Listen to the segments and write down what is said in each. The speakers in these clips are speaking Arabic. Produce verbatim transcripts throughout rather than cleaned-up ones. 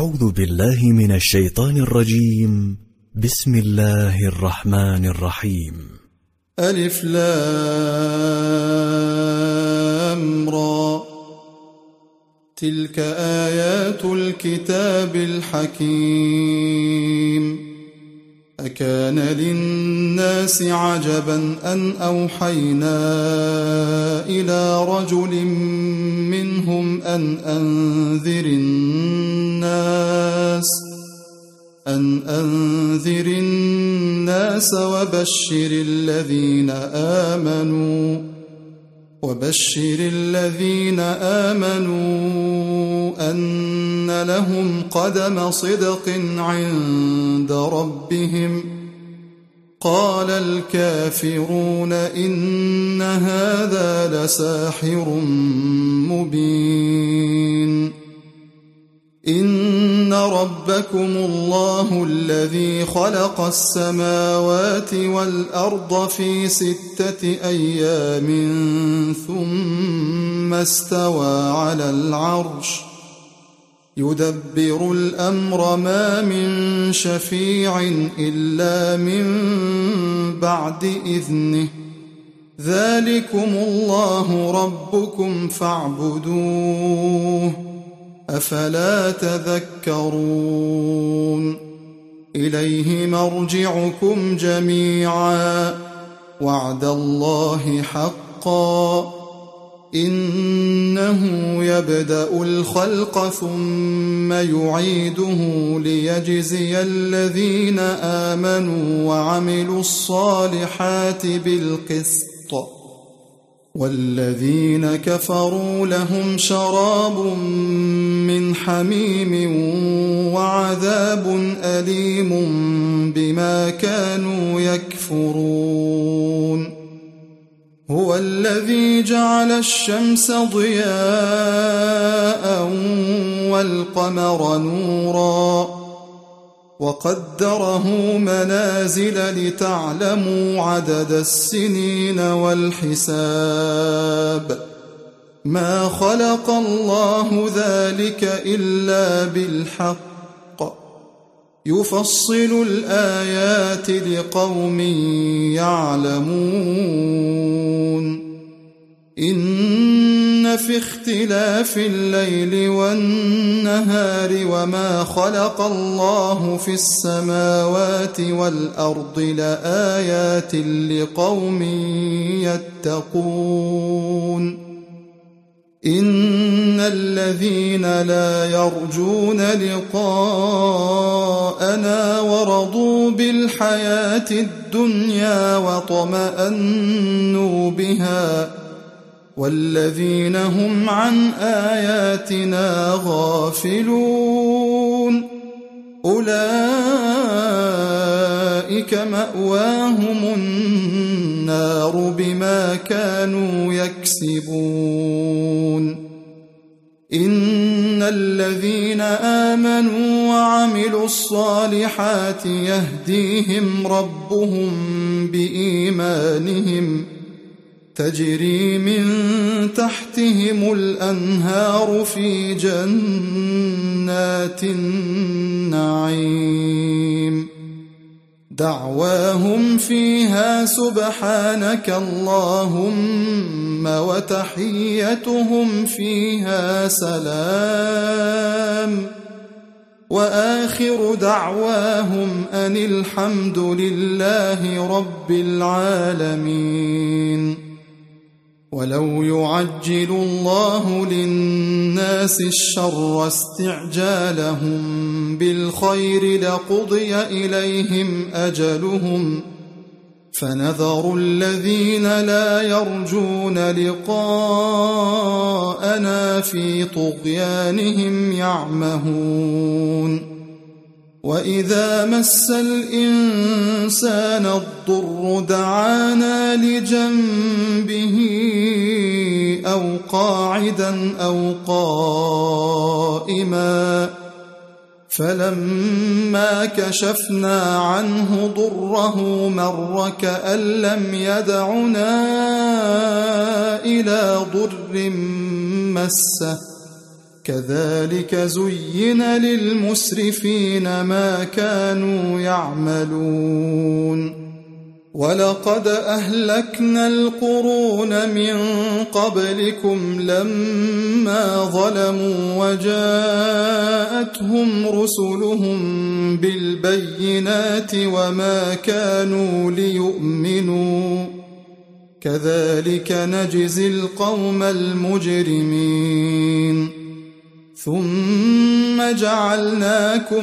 أعوذ بالله من الشيطان الرجيم. بسم الله الرحمن الرحيم. ألف لام را، تلك آيات الكتاب الحكيم. أكان للناس عجبا أن أوحينا إلى رجل منهم أن أنذر الناس أن أنذر الناس وبشر الذين آمنوا وبشر الذين آمنوا أن لهم قدم صدق عند ربهم. قال الكافرون إن هذا لساحر مبين. إن ربكم الله الذي خلق السماوات والأرض في ستة أيام ثم استوى على العرش يدبر الأمر ما من شفيع إلا من بعد إذنه. ذلكم الله ربكم فاعبدوه أفلا تذكرون. إليه مرجعكم جميعا وعد الله حقا إنه يبدأ الخلق ثم يعيده ليجزي الذين آمنوا وعملوا الصالحات بالقسط، والذين كفروا لهم شراب من حميم وعذاب أليم بما كانوا يكفرون. هو الذي جعل الشمس ضياء والقمر نورا وقدره منازل لتعلموا عدد السنين والحساب. ما خلق الله ذلك إلا بالحق يفصل الآيات لقوم يعلمون. إن في اختلاف الليل والنهار وما خلق الله في السماوات والأرض لآيات لقوم يتقون. إن الذين لا يرجون لقاءنا ورضوا بالحياة الدنيا وطمأنوا بها والذين هم عن آياتنا غافلون أولئك مأواهم النار بما كانوا يكسبون. إن الذين آمنوا وعملوا الصالحات يهديهم ربهم بإيمانهم تجري من تحتهم الأنهار في جنات النعيم. دعواهم فيها سبحانك اللهم وتحيتهم فيها سلام وآخر دعواهم أن الحمد لله رب العالمين. ولو يعجل الله للناس الشر استعجالهم بالخير لقضي إليهم أجلهم فنذر الذين لا يرجون لقاءنا في طغيانهم يعمهون. وإذا مس الإنسان الضر دعانا لجنبه أو قاعدا أو قائما فلما كشفنا عنه ضره مر كأن لم يدعنا إلى ضر مسه كذلك زين للمسرفين ما كانوا يعملون ولقد أهلكنا القرون من قبلكم لما ظلموا وجاءتهم رسلهم بالبينات وما كانوا ليؤمنوا كذلك نجزي القوم المجرمين ثم جعلناكم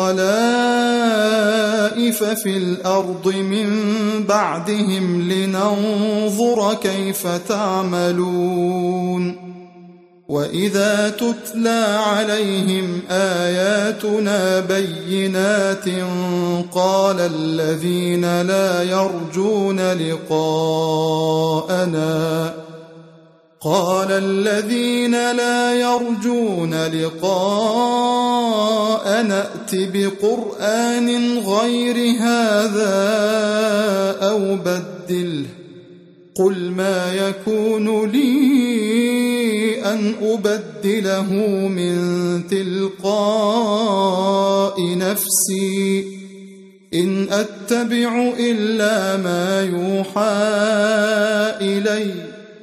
خلائف في الأرض من بعدهم لننظر كيف تعملون وإذا تتلى عليهم آياتنا بينات قال الذين لا يرجون لقاءنا قال الذين لا يرجون لقاءنا ائت بقرآن غير هذا أو بدله قل ما يكون لي أن أبدله من تلقاء نفسي إن أتبع إلا ما يوحى إلي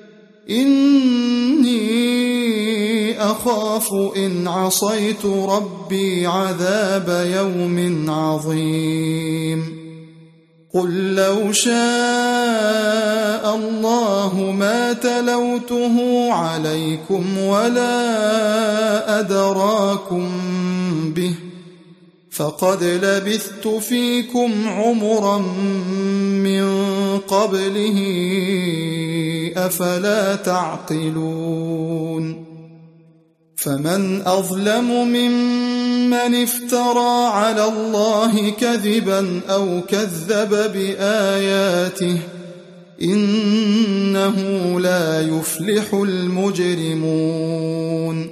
إني أخاف إن عصيت ربي عذاب يوم عظيم قل لو شاء الله ما تلوته عليكم ولا أدراكم به فقد لبثت فيكم عمرا من قبله أفلا تعقلون فمن أظلم ممن افترى على الله كذبا أو كذب بآياته إنه لا يفلح المجرمون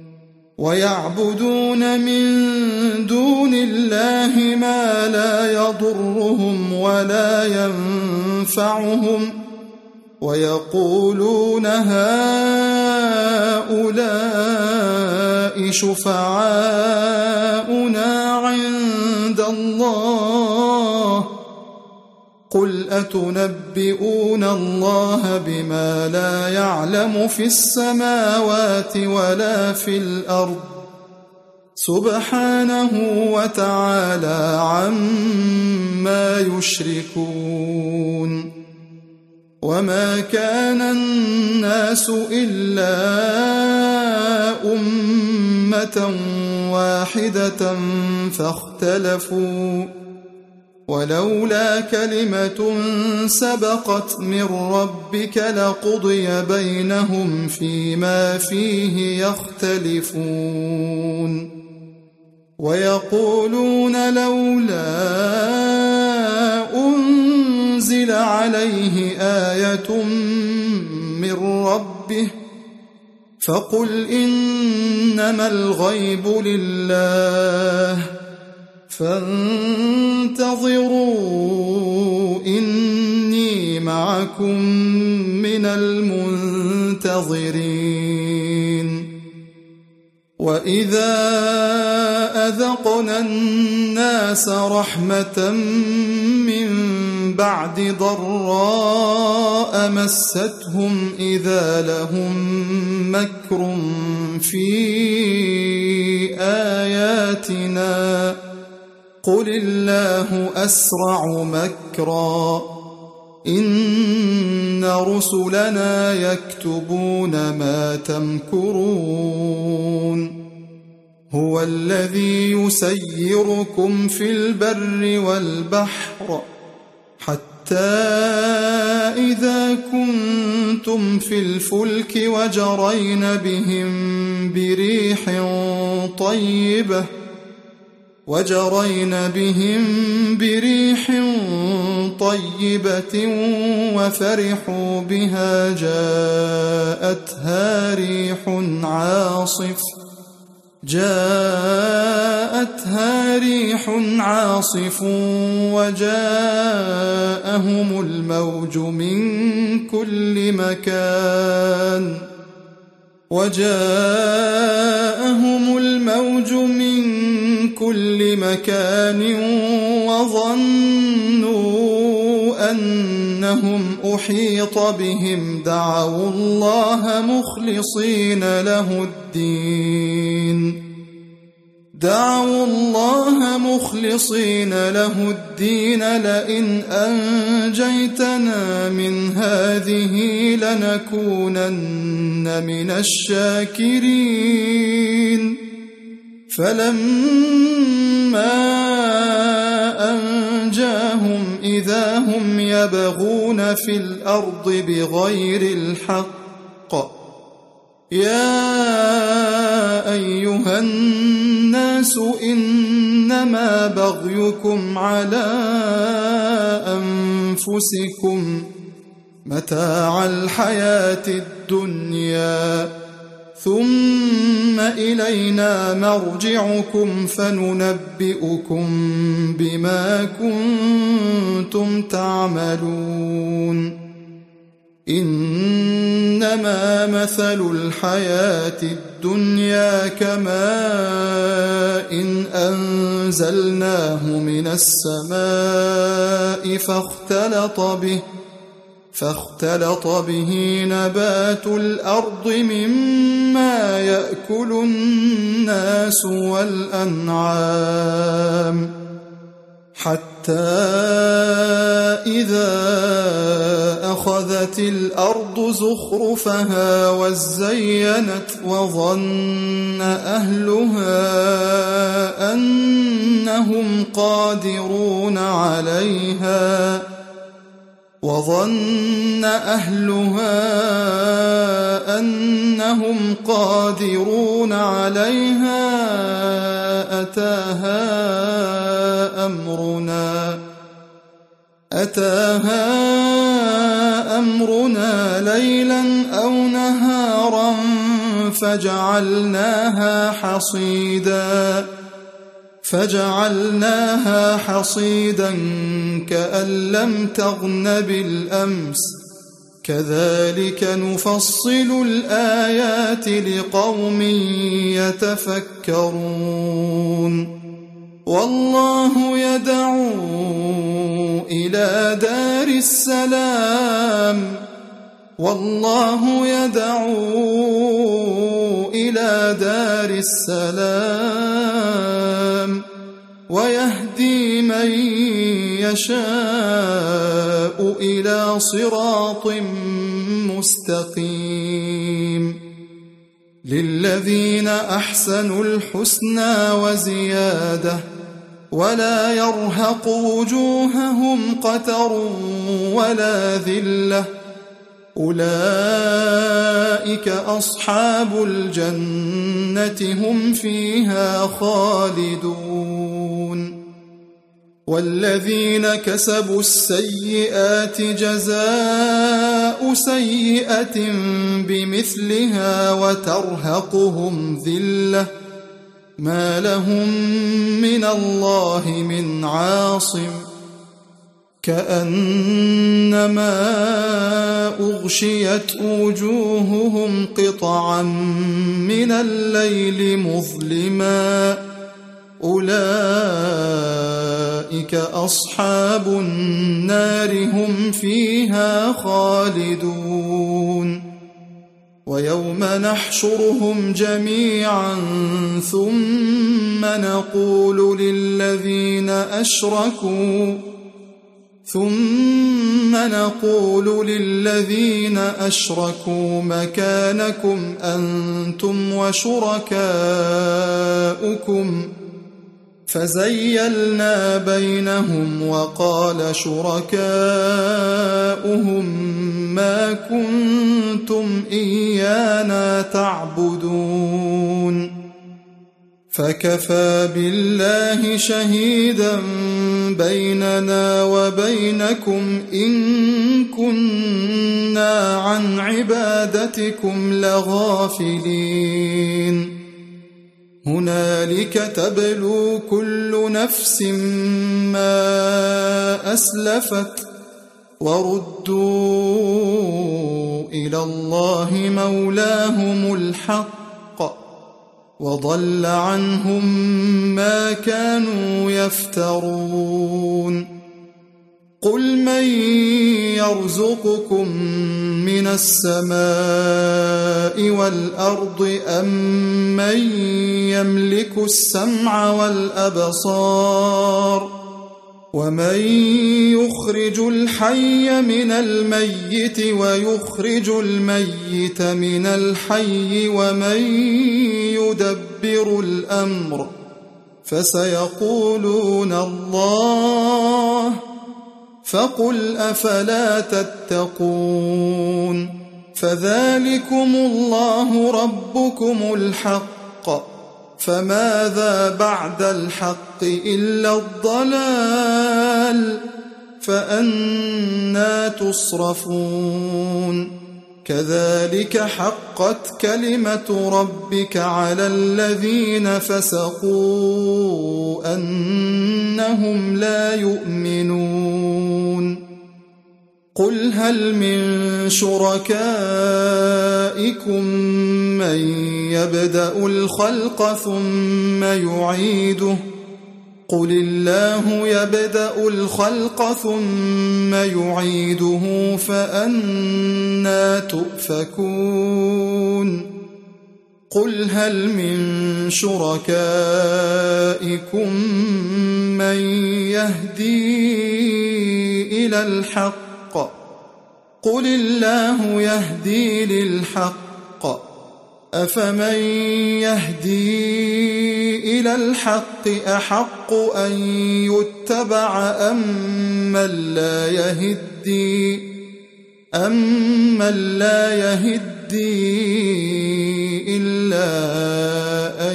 ويعبدون من دون الله ما لا يضرهم ولا ينفعهم ويقولون هؤلاء شفعاؤنا عند الله قل أتنبئون الله بما لا يعلم في السماوات ولا في الأرض سبحانه وتعالى عما يشركون وما كان الناس إلا أمة واحدة فاختلفوا ولولا كلمة سبقت من ربك لقضي بينهم فيما فيه يختلفون ويقولون لولا أنزل عليه آية من ربه فقل إنما الغيب لله فانتظروا إني معكم من المنتظرين وإذا أذقنا الناس رحمة من بعد ضراء مستهم إذا لهم مكر في آياتنا قل الله أسرع مكرا إن رسلنا يكتبون ما تمكرون هو الذي يسيركم في البر والبحر حتى إذا كنتم في الفلك وجرين بهم بريح طيبة وجرين بهم بريح طيبة وفرحوا بها جاءتها ريح عاصف جاءتها ريح عاصف وجاءهم الموج من كل مكان وجاءهم من كل مكان وظنوا أنهم أحيط بهم دعوا الله مخلصين له الدين دعوا الله مخلصين له الدين لئن أنجيتنا من هذه لنكونن من الشاكرين فلما أنجاهم إذا هم يبغون في الأرض بغير الحق يا أيها الناس إنما بغيكم على أنفسكم متاع الحياة الدنيا ثم إلينا مرجعكم فننبئكم بما كنتم تعملون إنما مثل الحياة الدنيا كماء إن أنزلناه من السماء فاختلط به فاختلط به نبات الأرض مما يأكل الناس والأنعام حتى إذا أخذت الأرض زخرفها وزينت وظن أهلها أنهم قادرون عليها وظن أهلها أنهم قادرون عليها أتاها أمرنا أتاها أمرنا ليلا أو نهارا فجعلناها حصيدا فجعلناها حصيدا كأن لم تغن بالأمس كذلك نفصل الآيات لقوم يتفكرون والله يدعو إلى دار السلام والله يدعو إلى دار السلام ويهدي من يشاء إلى صراط مستقيم للذين أحسنوا الحسنى وزيادة ولا يرهق وجوههم قتر ولا ذلة أولئك أصحاب الجنة هم فيها خالدون والذين كسبوا السيئات جزاء سيئة بمثلها وترهقهم ذلة ما لهم من الله من عاصم كأنما أغشيت وجوههم قطعا من الليل مظلما أولئك أصحاب النار هم فيها خالدون ويوم نحشرهم جميعا ثم نقول للذين أشركوا ثم نقول للذين أشركوا مكانكم أنتم وشركاؤكم فزيلنا بينهم وقال شركاؤهم ما كنتم إيانا تعبدون فكفى بالله شهيدا بيننا وبينكم إن كنا عن عبادتكم لغافلين هنالك تبلو كل نفس ما أسلفت وردوا إلى الله مولاهم الحق وضل عنهم ما كانوا يفترون قل من يرزقكم من السماء والأرض أم من يملك السمع والأبصار ومن يخرج الحي من الميت ويخرج الميت من الحي ومن يدبر الأمر فسيقولون الله فقل أفلا تتقون فذلكم الله ربكم الحق فماذا بعد الحق إلا الضلال فأنى تصرفون كذلك حقت كلمة ربك على الذين فسقوا أنهم لا يؤمنون قل هل من شركائكم من يبدأ الخلق ثم يعيده قل الله يبدأ الخلق ثم يعيده فأنى تؤفكون قل هل من شركائكم من يهدي إلى الحق قل الله يهدي للحق أفمن يهدي إلى الحق أحق أن يتبع أم من لا يهدي أم من لا يهدي إلا أن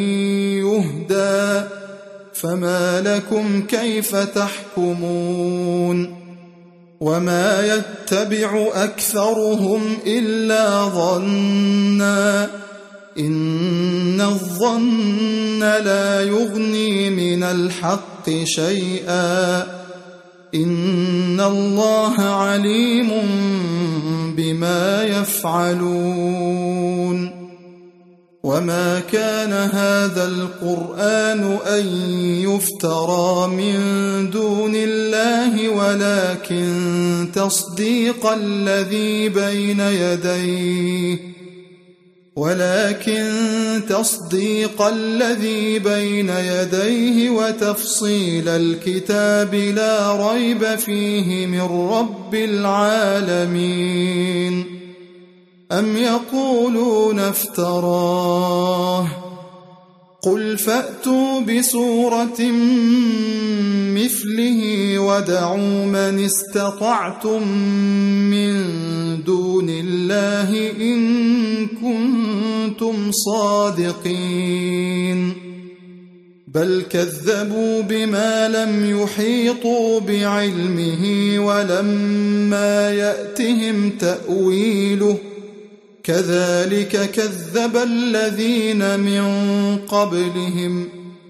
يهدى فما لكم كيف تحكمون وما يتبع أكثرهم إلا ظنا إن الظن لا يغني من الحق شيئا إن الله عليم بما يفعلون وما كان هذا القرآن أن يفترى من دون الله ولكن تصديق الذي بين يديه ولكن تصديق الذي بين يديه وتفصيل الكتاب لا ريب فيه من رب العالمين أم يقولون افتراه قل فأتوا بسورة مثله ودعوا من استطعتم من دون الله إن كنتم صادقين بل كذبوا بما لم يحيطوا بعلمه ولما يأتهم تأويله كذلك كذب الذين من قبلهم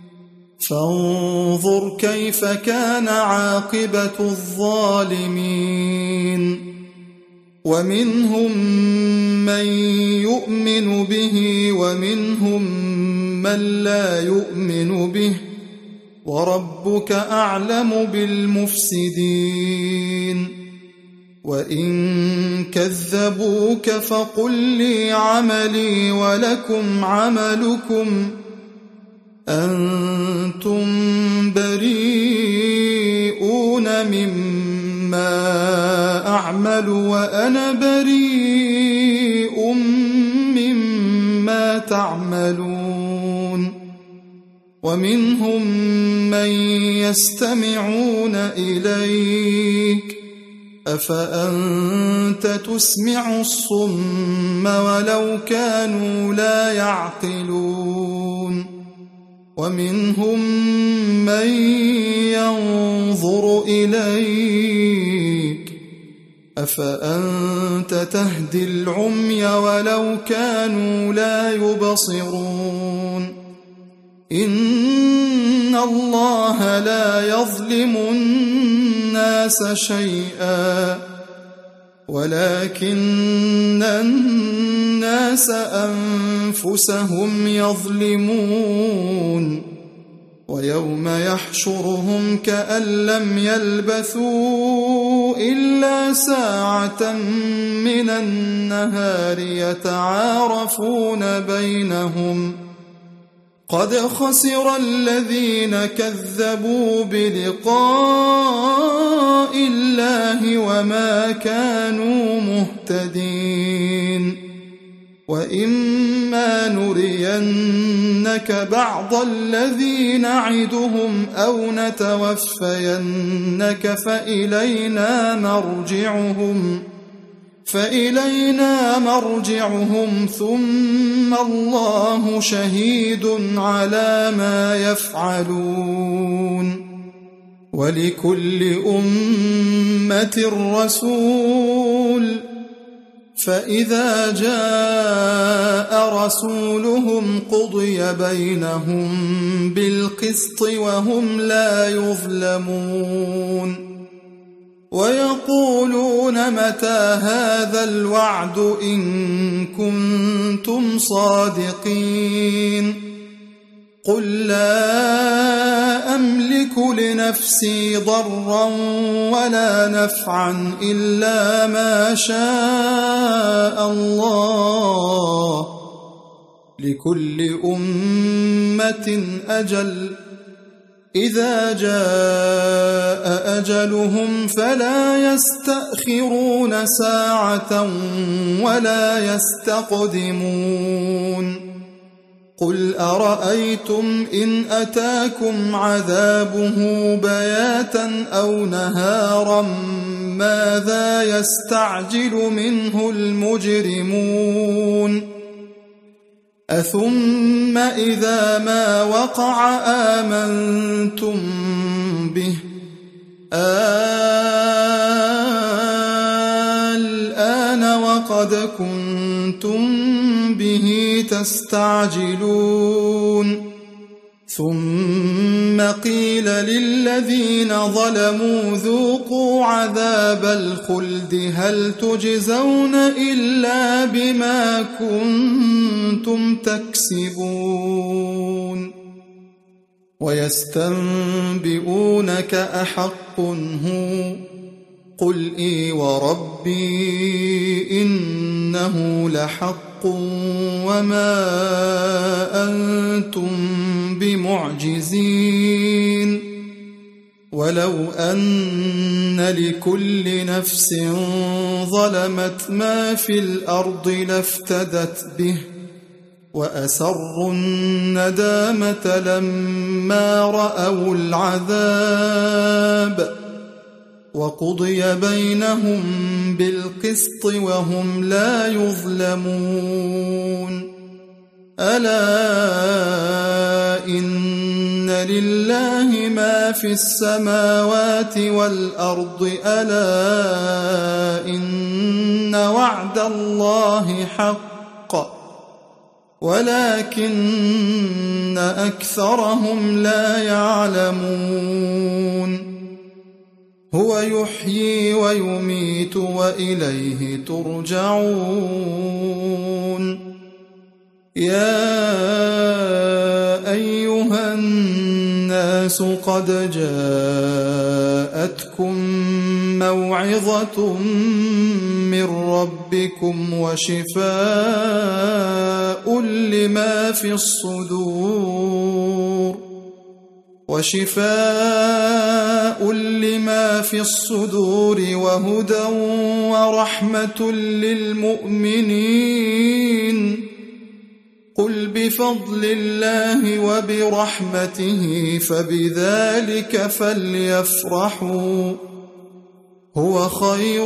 فانظر كيف كان عاقبة الظالمين ومنهم من يؤمن به ومنهم من لا يؤمن به وربك أعلم بالمفسدين وإن كذبوك فقل لي عملي ولكم عملكم أنتم بريئون مما أعمل وأنا بريء مما تعملون ومنهم من يستمعون إليك أفأنت تسمع الصم ولو كانوا لا يعقلون ومنهم من ينظر إليك أفأنت تهدي العمي ولو كانوا لا يبصرون إن الله لا يظلم الناس شيئا ولكن الناس أنفسهم يظلمون ويوم يحشرهم كأن لم يلبثوا إلا ساعة من النهار يتعارفون بينهم قد خسر الذين كذبوا بلقاء الله وما كانوا مهتدين وإما نرينك بعض الذي نعدهم أو نتوفينك فإلينا مرجعهم فإلينا مرجعهم ثم الله شهيد على ما يفعلون ولكل أمة رسول فإذا جاء رسولهم قضي بينهم بالقسط وهم لا يظلمون ويقولون متى هذا الوعد إن كنتم صادقين قل لا أملك لنفسي ضرا ولا نفعا إلا ما شاء الله لكل أمة أجل إذا جاء أجلهم فلا يستأخرون ساعة ولا يستقدمون قل أرأيتم إن أتاكم عذابه بياتا أو نهارا ماذا يستعجل منه المجرمون أثم إذا ما وقع آمنتم به الآن وقد كنتم به تستعجلون ثم قيل للذين ظلموا ذوقوا عذاب الخلد هل تجزون إلا بما كنتم تكسبون ويستنبئونك أحق هو قل إي وربي إنه لحق وما أنتم بمعجزين ولو أن لكل نفس ظلمت ما في الأرض لافتدت به وأسروا الندامة لما رأوا العذاب وقضي بينهم بالقسط وهم لا يظلمون ألا إن لله ما في السماوات والأرض ألا إن وعد الله حق ولكن أكثرهم لا يعلمون هو يحيي ويميت وإليه ترجعون يا أيها الناس قد جاءتكم موعظة من ربكم وشفاء لما في الصدور وشفاء لما في الصدور وهدى ورحمة للمؤمنين قل بفضل الله وبرحمته فبذلك فليفرحوا هو خير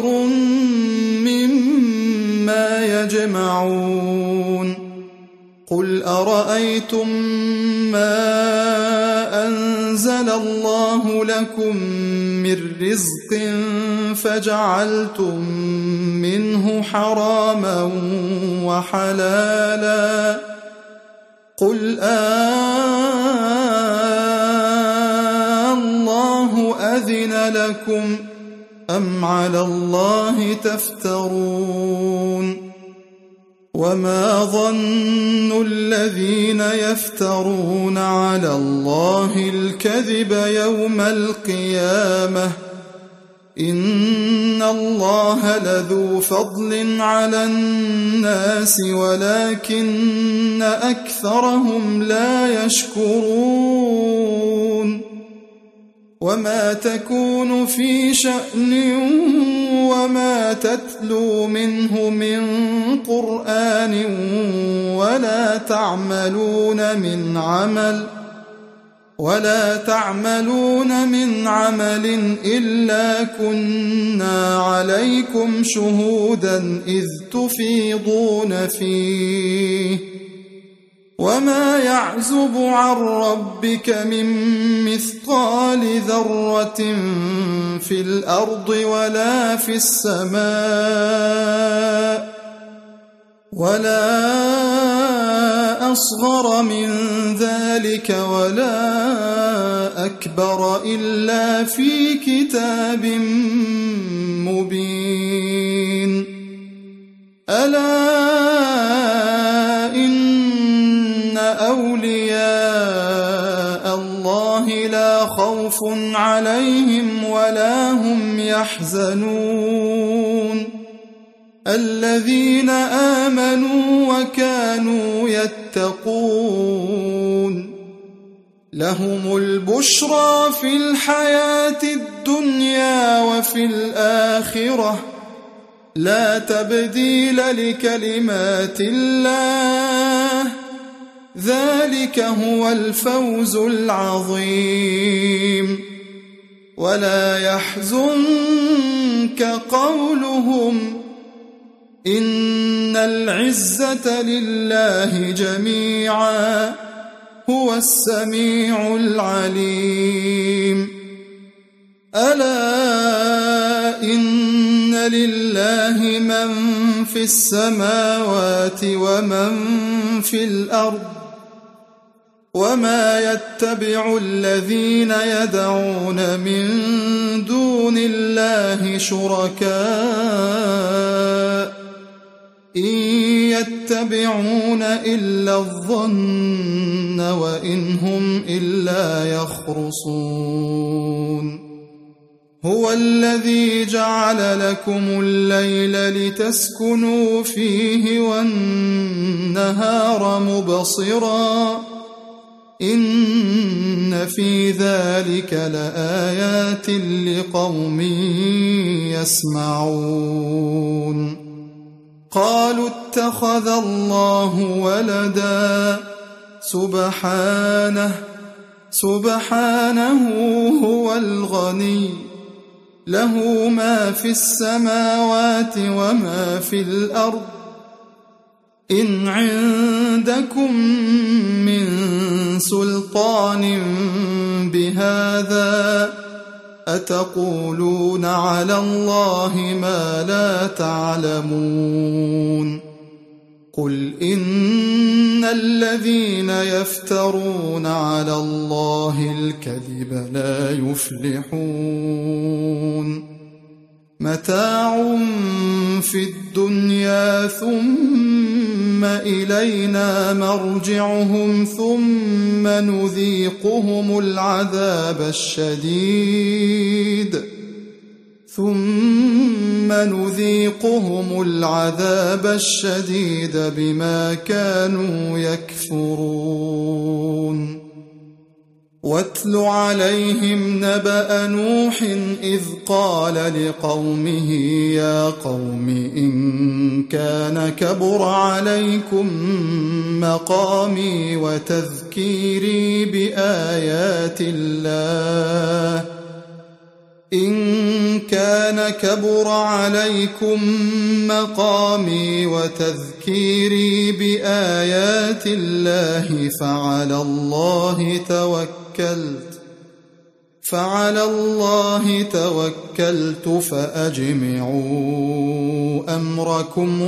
مما يجمعون قل أرأيتم ما أنزل الله لكم من رزق فجعلتم منه حراما وحلالا قل آه الله أذن لكم أم على الله تفترون وما ظن الذين يفترون على الله الكذب يوم القيامة إن الله لذو فضل على الناس ولكن أكثرهم لا يشكرون وما تكون في شأن وما تتلو منه من قرآن ولا تعملون من عمل ولا تعملون من عمل إلا كنا عليكم شهودا إذ تفيضون فيه وما يعزب عن ربك من مثقال ذرة في الأرض ولا في السماء ولا أصغر من ذلك ولا أكبر إلا في كتاب مبين ألا إن أولياء الله لا خوف عليهم ولا هم يحزنون الذين آمنوا وكانوا يتقون لهم البشرى في الحياة الدنيا وفي الآخرة لا تبديل لكلمات الله ذلك هو الفوز العظيم ولا يحزنك قولهم إن العزة لله جميعا هو السميع العليم ألا إن لله من في السماوات ومن في الأرض وما يتبع الذين يدعون من دون الله شركاء إن يتبعون إلا الظن وإن هم إلا يخرصون هو الذي جعل لكم الليل لتسكنوا فيه والنهار مبصرا إن في ذلك لآيات لقوم يسمعون قالوا اتخذ الله ولدا سبحانه سبحانه هو الغني له ما في السماوات وما في الأرض إن عندكم من سلطان بهذا أتقولون على الله ما لا تعلمون قل إن الذين يفترون على الله الكذب لا يفلحون متاع في الدنيا ثم إلينا مرجعهم ثم نذيقهم العذاب الشديد ثم نذيقهم العذاب الشديد بما كانوا يكفرون واتل عليهم نبأ نوح إذ قال لقومه يا قوم إن كان كبر عليكم مقامي وتذكيري بآيات الله إن كان كبر عليكم مقامي وتذكيري بآيات الله فعلى الله توكلت فعلى الله توكلت فأجمعوا أمركم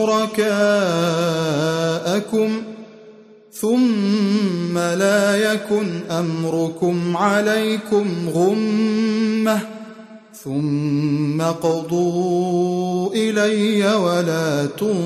وشركاءكم ثم لا يكن أمركم عليكم غمة ثم اقضوا إلي ولا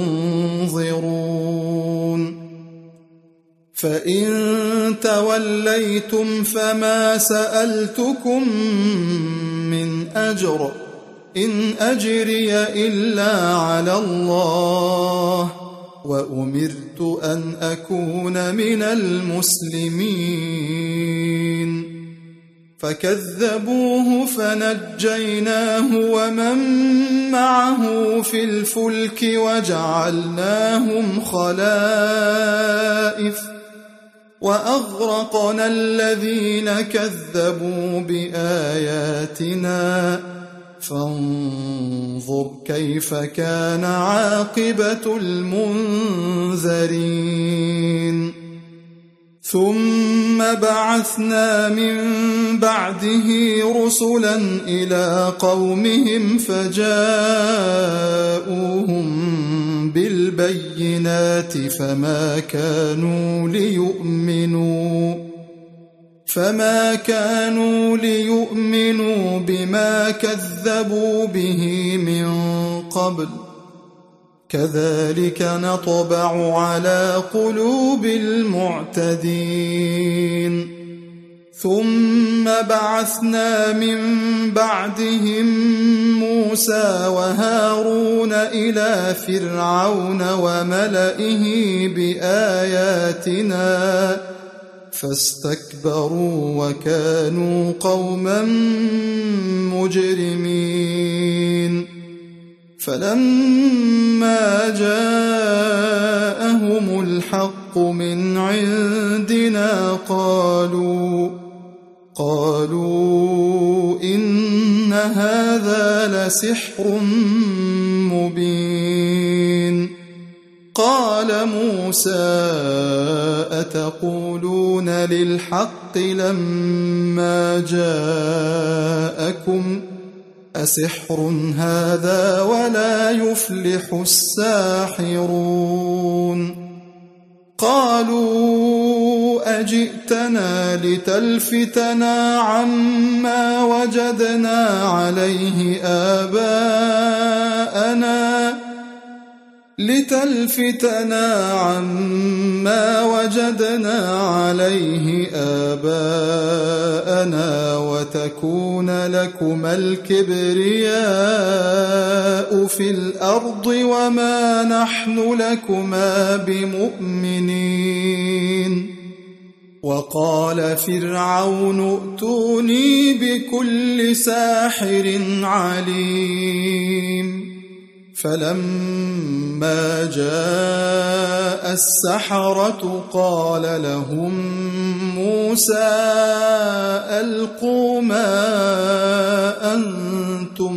تنظرون فإن توليتم فما سألتكم من أجر إن أجري إلا على الله وأمرت أن أكون من المسلمين فكذبوه فنجيناه ومن معه في الفلك وجعلناهم خلائف وأغرقنا الذين كذبوا بآياتنا فانظر كيف كان عاقبة المنذرين ثم بعثنا من بعده رسلا إلى قومهم فجاءوهم بالبينات فما كانوا ليؤمنوا فما كانوا ليؤمنوا بما كذبوا به من قبل كذلك نطبع على قلوب المعتدين ثم بعثنا من بعدهم موسى وهارون إلى فرعون وملئه بآياتنا فاستكبروا وكانوا قوما مجرمين فلما جاءهم الحق من عندنا قالوا قالوا إن هذا لسحر مبين قال موسى أتقولون للحق لما جاءكم أسحر هذا ولا يفلح الساحرون قالوا أجئتنا لتلفتنا عما وجدنا عليه آباءنا لتلفتنا عما وجدنا عليه آباءنا وتكون لكما الكبرياء في الأرض وما نحن لكما بمؤمنين وقال فرعون ائتوني بكل ساحر عليم فلما جاء السحرة قال لهم موسى ألقوا ما أنتم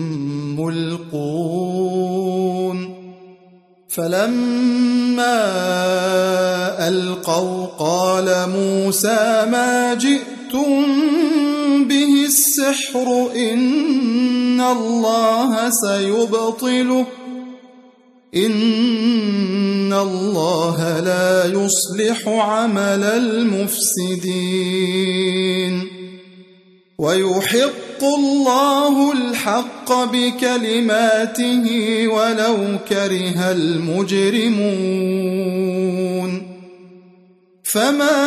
ملقون فلما ألقوا قال موسى ما جئتم به السحر إن الله سيبطله إن الله لا يصلح عمل المفسدين ويحق الله الحق بكلماته ولو كره المجرمون فما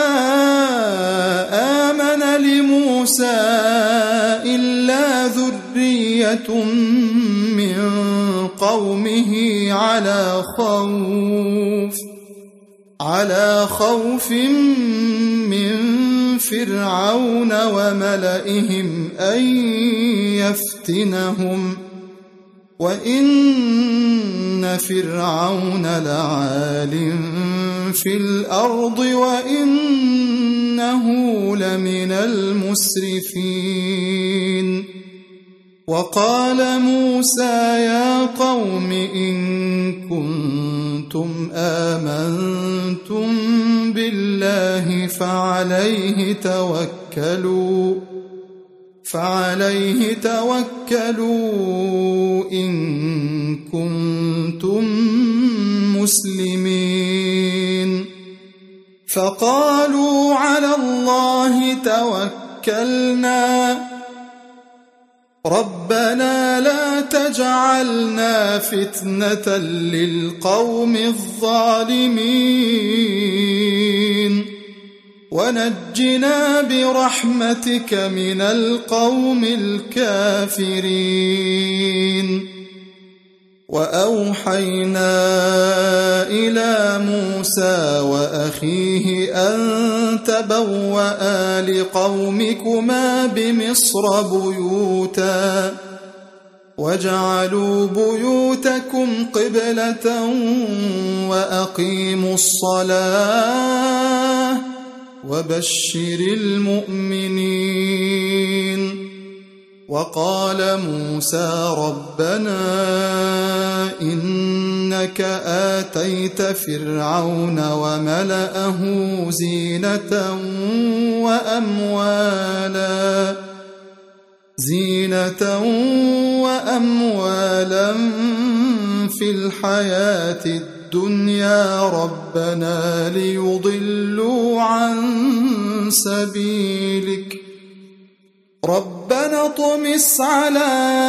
آمن لموسى إلا ذرية من قومه على خوف على خوف من فرعون وملئهم أن يفتنهم وإن فرعون لعال في الأرض وإنه لمن المسرفين وقال موسى يا قوم إن كنتم آمنتم بالله فعليه توكلوا فعليه توكلوا إن كنتم مسلمين فقالوا على الله توكلنا ربنا لا تجعلنا فتنة للقوم الظالمين ونجنا برحمتك من القوم الكافرين. وأوحينا إلى موسى وأخيه أن تبوأ لقومكما بمصر بيوتا واجعلوا بيوتكم قبلة وأقيموا الصلاة وبشر المؤمنين. وقال موسى ربنا إنك آتيت فرعون وملأه زينة وأموالا زينة وأموالا في الحياة الدنيا ربنا ليضلوا عن سبيلك ربنا اطمس على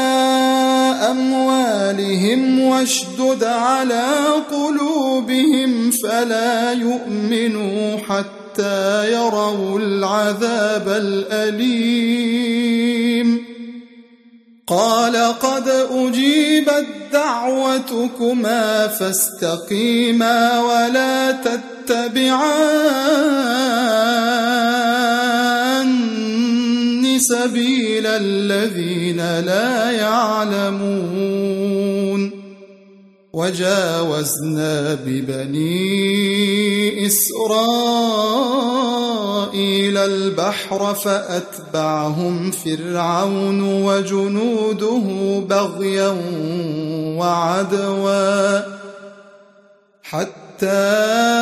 أموالهم واشدد على قلوبهم فلا يؤمنوا حتى يروا العذاب الأليم. قال قد أجيبت دعوتكما فاستقيما ولا تتبعان سبيل الذين لا يعلمون. وجاوزنا ببني إسرائيل البحر فأتبعهم فرعون وجنوده بغيا وعدوا حتى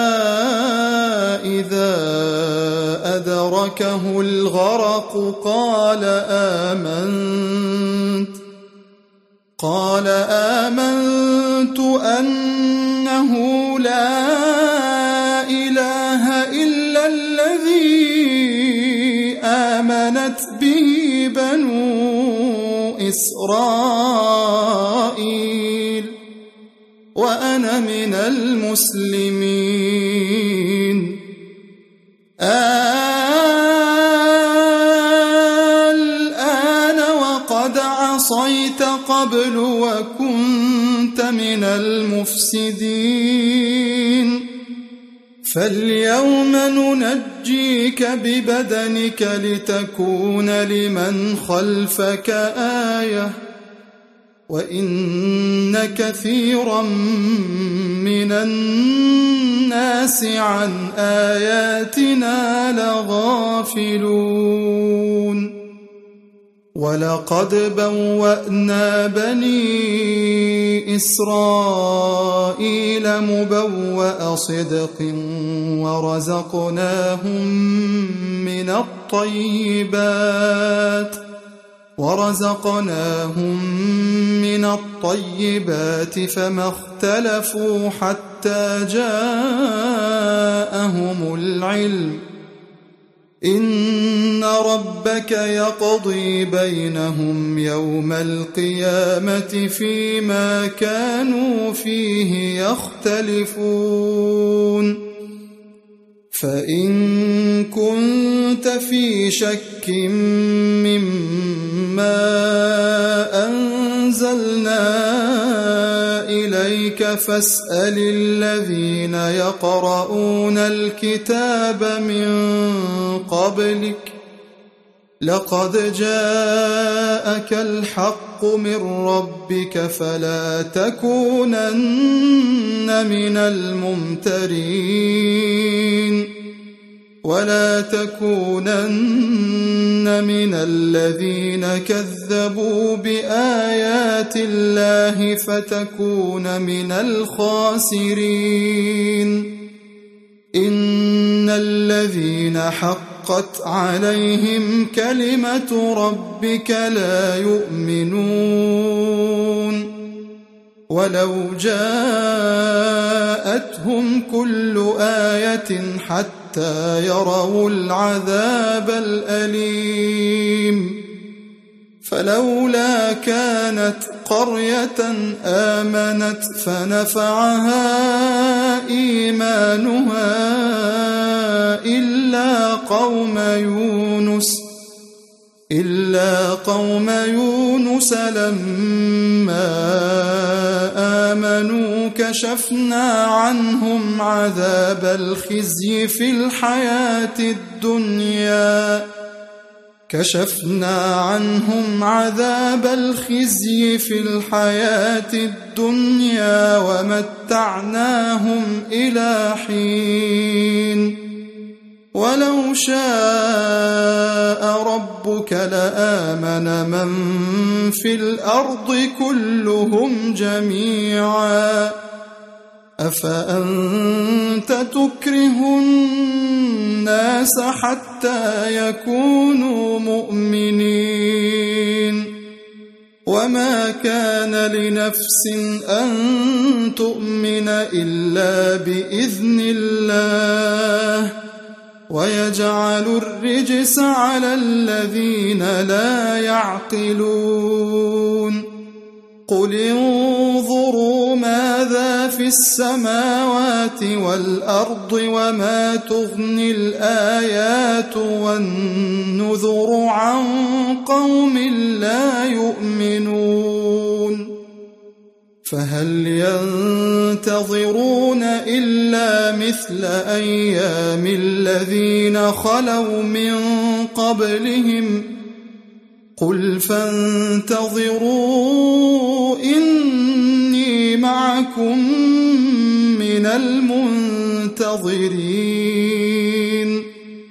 إذا أدركه الغرق قال آمنت قال آمنت أنه لا إله إلا الذي آمنت به بنو إسرائيل وأنا من المسلمين. الآن وقد عصيت قبل وكنت من المفسدين فاليوم ننجيك ببدنك لتكون لمن خلفك آية وإن كثيرا من الناس عن آياتنا لغافلون. ولقد بوأنا بني إسرائيل مبوأ صدق ورزقناهم من الطيبات ورزقناهم من الطيبات فما اختلفوا حتى جاءهم العلم إن ربك يقضي بينهم يوم القيامة فيما كانوا فيه يختلفون. فإن كنت في شك مما أنزلنا إليك فاسأل الذين يقرؤون الكتاب من قبلك لقد جاءك الحق من ربك فلا تكونن من الممترين ولا تكونن من الذين كذبوا بآيات الله فتكون من الخاسرين. إن الذين حقت عليهم كلمة ربك لا يؤمنون ولو جاءتهم كل آية حتى يروا العذاب الأليم فلولا كانت قرية آمنت فنفعها إيمانها إلا قوم يونس إلا قوم يونس لما آمنوا كشفنا عنهم عذاب الخزي في الحياة الدنيا كشفنا عنهم عذاب الخزي في الحياة الدنيا ومتعناهم إلى حين ولو شاء ربك لآمن من في الأرض كلهم جميعا أفأنت تكره الناس حتى يكونوا مؤمنين وما كان لنفس أن تؤمن إلا بإذن الله ويجعل الرجس على الذين لا يعقلون قل انظروا ماذا في السماوات والأرض وما تغني الآيات والنذر عن قوم لا يؤمنون فهل ينتظرون إلا مثل أيام الذين خلوا من قبلهم قل فانتظروا إني معكم من المنتظرين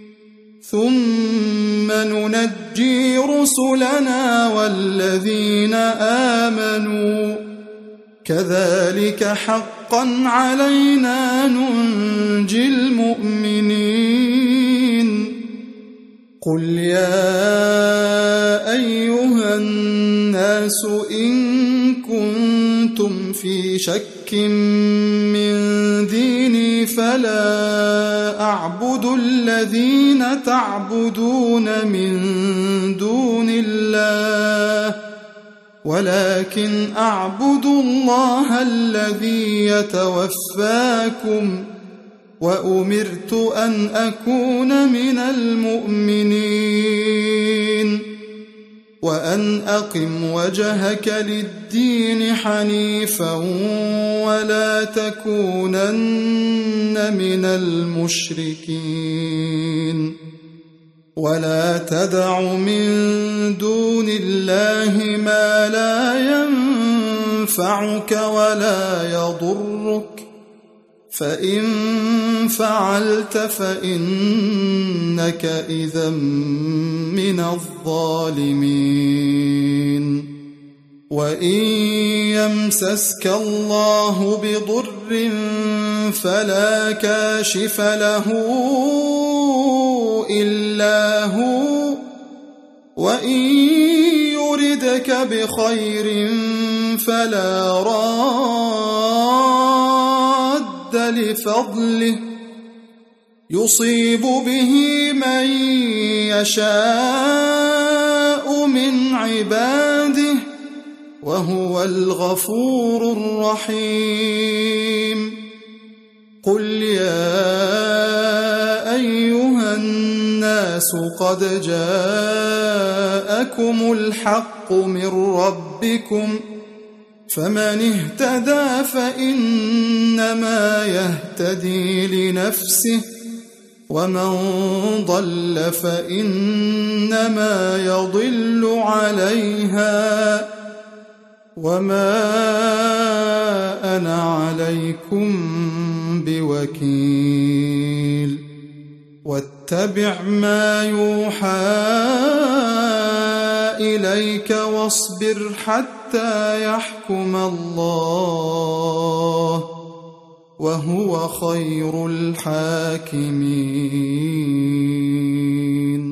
ثم ننجي رسلنا والذين آمنوا كذلك حقا علينا ننجي المؤمنين قل يا أيها الناس إن كنتم في شك من ديني فلا أعبد الذين تعبدون من دون الله ولكن أعبد الله الذي يتوفاكم وأمرت أن أكون من المؤمنين وأن أقم وجهك للدين حنيفا ولا تكونن من المشركين ولا تدع من دون الله ما لا ينفعك ولا يضرك فإن فعلت فإنك إذا من الظالمين وإن يمسسك الله بضر فلا كاشف له إلا هو وإن يردك بخير فلا راد لفضله يصيب به من يشاء من عباده وهو الغفور الرحيم قل يا أيها الناس قد جاءكم الحق من ربكم فمن اهتدى فإنما يهتدي لنفسه ومن ضل فإنما يضل عليها وما أنا عليكم بوكيل واتبع ما يوحى إليك واصبر حتى يحكم الله وهو خير الحاكمين.